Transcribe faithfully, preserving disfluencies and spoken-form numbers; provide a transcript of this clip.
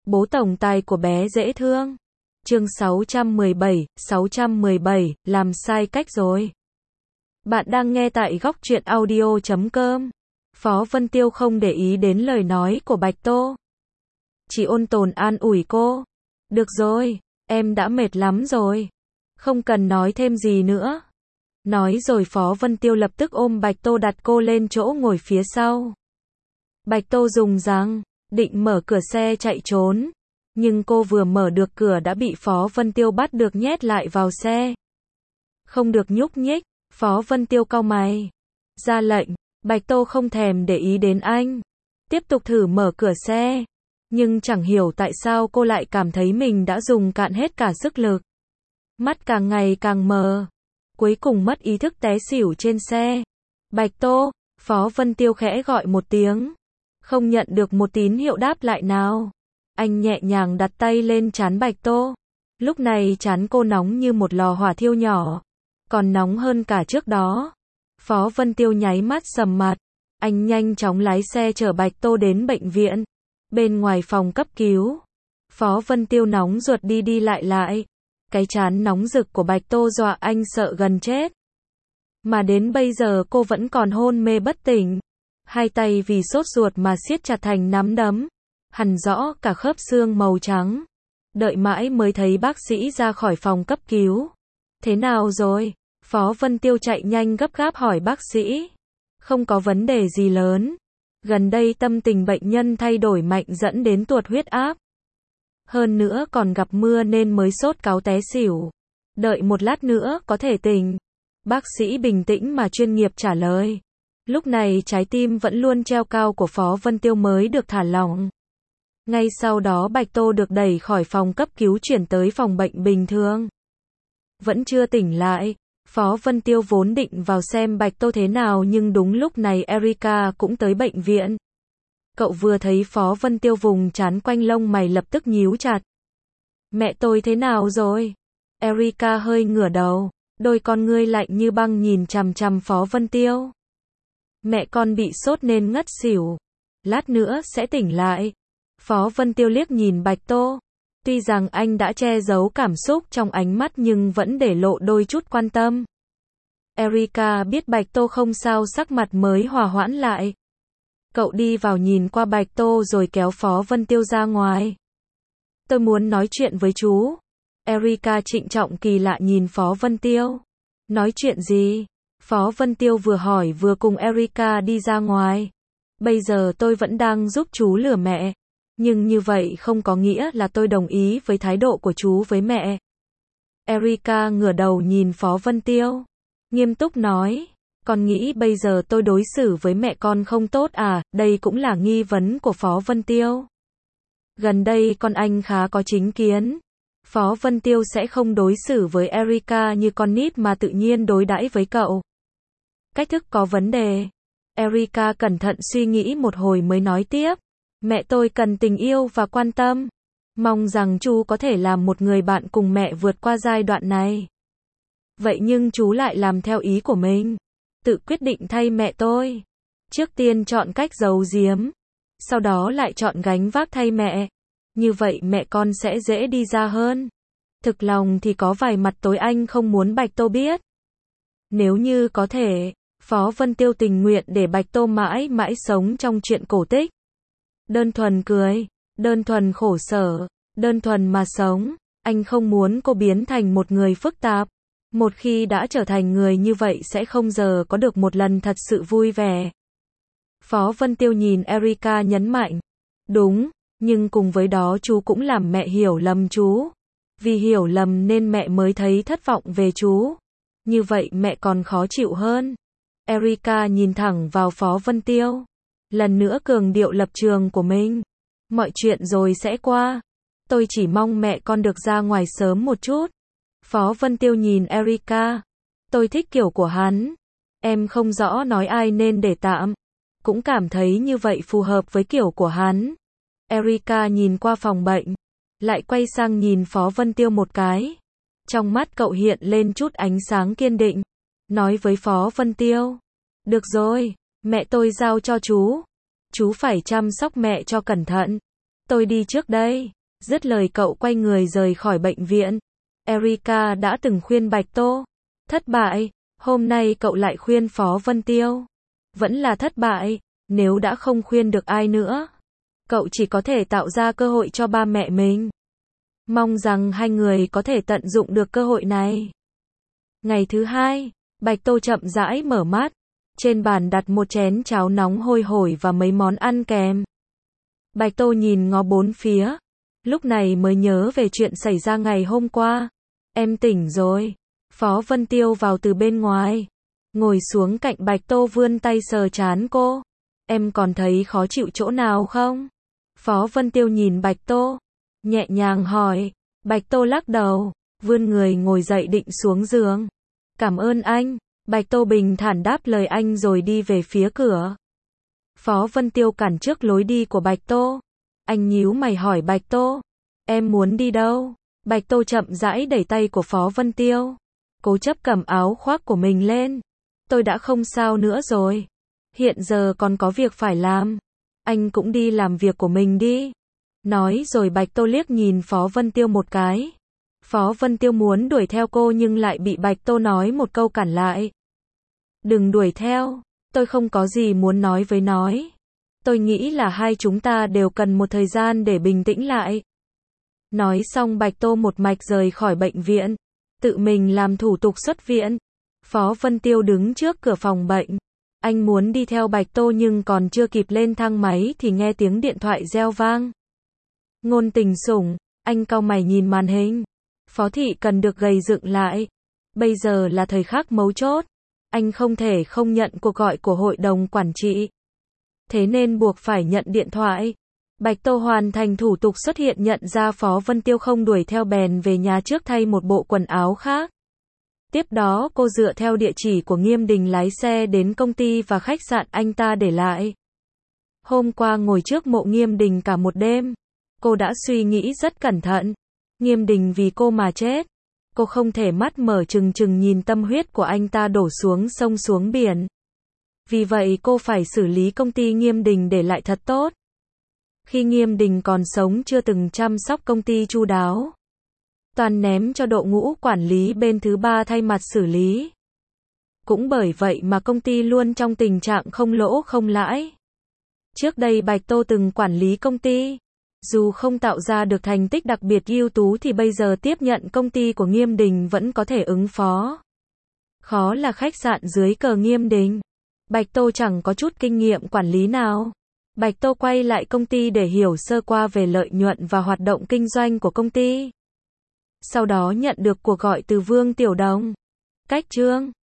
Bố tổng tài của bé dễ thương. Chương sáu trăm mười bảy, sáu trăm mười bảy, làm sai cách rồi. Bạn đang nghe tại góc truyện audio chấm com. Phó Vân Tiêu không để ý đến lời nói của Bạch Tô. Chỉ ôn tồn an ủi cô. Được rồi, em đã mệt lắm rồi. Không cần nói thêm gì nữa. Nói rồi Phó Vân Tiêu lập tức ôm Bạch Tô đặt cô lên chỗ ngồi phía sau. Bạch Tô dùng răng, định mở cửa xe chạy trốn. Nhưng cô vừa mở được cửa đã bị Phó Vân Tiêu bắt được nhét lại vào xe. Không được nhúc nhích, Phó Vân Tiêu cau mày. Ra lệnh, Bạch Tô không thèm để ý đến anh. Tiếp tục thử mở cửa xe. Nhưng chẳng hiểu tại sao cô lại cảm thấy mình đã dùng cạn hết cả sức lực. Mắt càng ngày càng mờ. Cuối cùng mất ý thức té xỉu trên xe. Bạch Tô, Phó Vân Tiêu khẽ gọi một tiếng. Không nhận được một tín hiệu đáp lại nào. Anh nhẹ nhàng đặt tay lên trán Bạch Tô. Lúc này trán cô nóng như một lò hỏa thiêu nhỏ. Còn nóng hơn cả trước đó. Phó Vân Tiêu nháy mắt sầm mặt. Anh nhanh chóng lái xe chở Bạch Tô đến bệnh viện. Bên ngoài phòng cấp cứu. Phó Vân Tiêu nóng ruột đi đi lại lại. Cái trán nóng rực của Bạch Tô dọa anh sợ gần chết. Mà đến bây giờ cô vẫn còn hôn mê bất tỉnh. Hai tay vì sốt ruột mà siết chặt thành nắm đấm. Hằn rõ cả khớp xương màu trắng. Đợi mãi mới thấy bác sĩ ra khỏi phòng cấp cứu. Thế nào rồi? Phó Vân Tiêu chạy nhanh gấp gáp hỏi bác sĩ. Không có vấn đề gì lớn. Gần đây tâm tình bệnh nhân thay đổi mạnh dẫn đến tuột huyết áp. Hơn nữa còn gặp mưa nên mới sốt cáu té xỉu. Đợi một lát nữa có thể tỉnh. Bác sĩ bình tĩnh mà chuyên nghiệp trả lời. Lúc này trái tim vẫn luôn treo cao của Phó Vân Tiêu mới được thả lỏng. Ngay sau đó Bạch Tô được đẩy khỏi phòng cấp cứu chuyển tới phòng bệnh bình thường. Vẫn chưa tỉnh lại. Phó Vân Tiêu vốn định vào xem Bạch Tô thế nào nhưng đúng lúc này Erica cũng tới bệnh viện. Cậu vừa thấy Phó Vân Tiêu vùng trán quanh lông mày lập tức nhíu chặt. Mẹ tôi thế nào rồi? Erica hơi ngửa đầu, đôi con ngươi lạnh như băng nhìn chằm chằm Phó Vân Tiêu. Mẹ con bị sốt nên ngất xỉu. Lát nữa sẽ tỉnh lại. Phó Vân Tiêu liếc nhìn Bạch Tô. Tuy rằng anh đã che giấu cảm xúc trong ánh mắt nhưng vẫn để lộ đôi chút quan tâm. Erica biết Bạch Tô không sao sắc mặt mới hòa hoãn lại. Cậu đi vào nhìn qua Bạch Tô rồi kéo Phó Vân Tiêu ra ngoài. Tôi muốn nói chuyện với chú. Erica trịnh trọng kỳ lạ nhìn Phó Vân Tiêu. Nói chuyện gì? Phó Vân Tiêu vừa hỏi vừa cùng Erica đi ra ngoài. Bây giờ tôi vẫn đang giúp chú lừa mẹ. Nhưng như vậy không có nghĩa là tôi đồng ý với thái độ của chú với mẹ. Erica ngửa đầu nhìn Phó Vân Tiêu. Nghiêm túc nói. Con nghĩ bây giờ tôi đối xử với mẹ con không tốt à? Đây cũng là nghi vấn của Phó Vân Tiêu. Gần đây con anh khá có chính kiến. Phó Vân Tiêu sẽ không đối xử với Erica như con nít mà tự nhiên đối đãi với cậu. Cách thức có vấn đề. Erica cẩn thận suy nghĩ một hồi mới nói tiếp. Mẹ tôi cần tình yêu và quan tâm. Mong rằng chú có thể làm một người bạn cùng mẹ vượt qua giai đoạn này. Vậy nhưng chú lại làm theo ý của mình. Tự quyết định thay mẹ tôi. Trước tiên chọn cách giấu giếm. Sau đó lại chọn gánh vác thay mẹ. Như vậy mẹ con sẽ dễ đi ra hơn. Thực lòng thì có vài mặt tối anh không muốn Bạch Tô biết. Nếu như có thể, Phó Vân Tiêu tình nguyện để Bạch Tô mãi mãi sống trong truyện cổ tích. Đơn thuần cười, đơn thuần khổ sở, đơn thuần mà sống. Anh không muốn cô biến thành một người phức tạp. Một khi đã trở thành người như vậy sẽ không giờ có được một lần thật sự vui vẻ. Phó Vân Tiêu nhìn Erica nhấn mạnh. Đúng, nhưng cùng với đó chú cũng làm mẹ hiểu lầm chú. Vì hiểu lầm nên mẹ mới thấy thất vọng về chú. Như vậy mẹ còn khó chịu hơn. Erica nhìn thẳng vào Phó Vân Tiêu. Lần nữa cường điệu lập trường của mình. Mọi chuyện rồi sẽ qua. Tôi chỉ mong mẹ con được ra ngoài sớm một chút. Phó Vân Tiêu nhìn Erica. Tôi thích kiểu của hắn. Em không rõ nói ai nên để tạm. Cũng cảm thấy như vậy phù hợp với kiểu của hắn. Erica nhìn qua phòng bệnh. Lại quay sang nhìn Phó Vân Tiêu một cái. Trong mắt cậu hiện lên chút ánh sáng kiên định. Nói với Phó Vân Tiêu. Được rồi, mẹ tôi giao cho chú. Chú phải chăm sóc mẹ cho cẩn thận. Tôi đi trước đây. Dứt lời cậu quay người rời khỏi bệnh viện. Erika đã từng khuyên Bạch Tô. Thất bại, hôm nay cậu lại khuyên Phó Vân Tiêu. Vẫn là thất bại, nếu đã không khuyên được ai nữa. Cậu chỉ có thể tạo ra cơ hội cho ba mẹ mình. Mong rằng hai người có thể tận dụng được cơ hội này. Ngày thứ hai, Bạch Tô chậm rãi mở mắt. Trên bàn đặt một chén cháo nóng hôi hổi và mấy món ăn kèm. Bạch Tô nhìn ngó bốn phía. Lúc này mới nhớ về chuyện xảy ra ngày hôm qua. Em tỉnh rồi. Phó Vân Tiêu vào từ bên ngoài. Ngồi xuống cạnh Bạch Tô vươn tay sờ trán cô. Em còn thấy khó chịu chỗ nào không? Phó Vân Tiêu nhìn Bạch Tô. Nhẹ nhàng hỏi. Bạch Tô lắc đầu. Vươn người ngồi dậy định xuống giường. Cảm ơn anh. Bạch Tô bình thản đáp lời anh rồi đi về phía cửa. Phó Vân Tiêu cản trước lối đi của Bạch Tô. Anh nhíu mày hỏi Bạch Tô. Em muốn đi đâu? Bạch Tô chậm rãi đẩy tay của Phó Vân Tiêu. Cố chấp cầm áo khoác của mình lên. Tôi đã không sao nữa rồi. Hiện giờ còn có việc phải làm. Anh cũng đi làm việc của mình đi. Nói rồi Bạch Tô liếc nhìn Phó Vân Tiêu một cái. Phó Vân Tiêu muốn đuổi theo cô nhưng lại bị Bạch Tô nói một câu cản lại. Đừng đuổi theo, tôi không có gì muốn nói với nói. Tôi nghĩ là hai chúng ta đều cần một thời gian để bình tĩnh lại. Nói xong Bạch Tô một mạch rời khỏi bệnh viện, tự mình làm thủ tục xuất viện. Phó Vân Tiêu đứng trước cửa phòng bệnh. Anh muốn đi theo Bạch Tô nhưng còn chưa kịp lên thang máy thì nghe tiếng điện thoại reo vang. Ngôn Tình Sủng, anh cau mày nhìn màn hình. Phó thị cần được gầy dựng lại. Bây giờ là thời khắc mấu chốt. Anh không thể không nhận cuộc gọi của hội đồng quản trị. Thế nên buộc phải nhận điện thoại. Bạch Tô hoàn thành thủ tục xuất hiện nhận ra Phó Vân Tiêu không đuổi theo bèn về nhà trước thay một bộ quần áo khác. Tiếp đó cô dựa theo địa chỉ của Nghiêm Đình lái xe đến công ty và khách sạn anh ta để lại. Hôm qua ngồi trước mộ Nghiêm Đình cả một đêm. Cô đã suy nghĩ rất cẩn thận. Nghiêm Đình vì cô mà chết. Cô không thể mắt mở trừng trừng nhìn tâm huyết của anh ta đổ xuống sông xuống biển. Vì vậy cô phải xử lý công ty Nghiêm Đình để lại thật tốt. Khi Nghiêm Đình còn sống chưa từng chăm sóc công ty chu đáo. Toàn ném cho đội ngũ quản lý bên thứ ba thay mặt xử lý. Cũng bởi vậy mà công ty luôn trong tình trạng không lỗ không lãi. Trước đây Bạch Tô từng quản lý công ty. Dù không tạo ra được thành tích đặc biệt ưu tú thì bây giờ tiếp nhận công ty của Nghiêm Đình vẫn có thể ứng phó. Khó là khách sạn dưới cờ Nghiêm Đình. Bạch Tô chẳng có chút kinh nghiệm quản lý nào. Bạch Tô quay lại công ty để hiểu sơ qua về lợi nhuận và hoạt động kinh doanh của công ty. Sau đó nhận được cuộc gọi từ Vương Tiểu Đồng. Cách Trương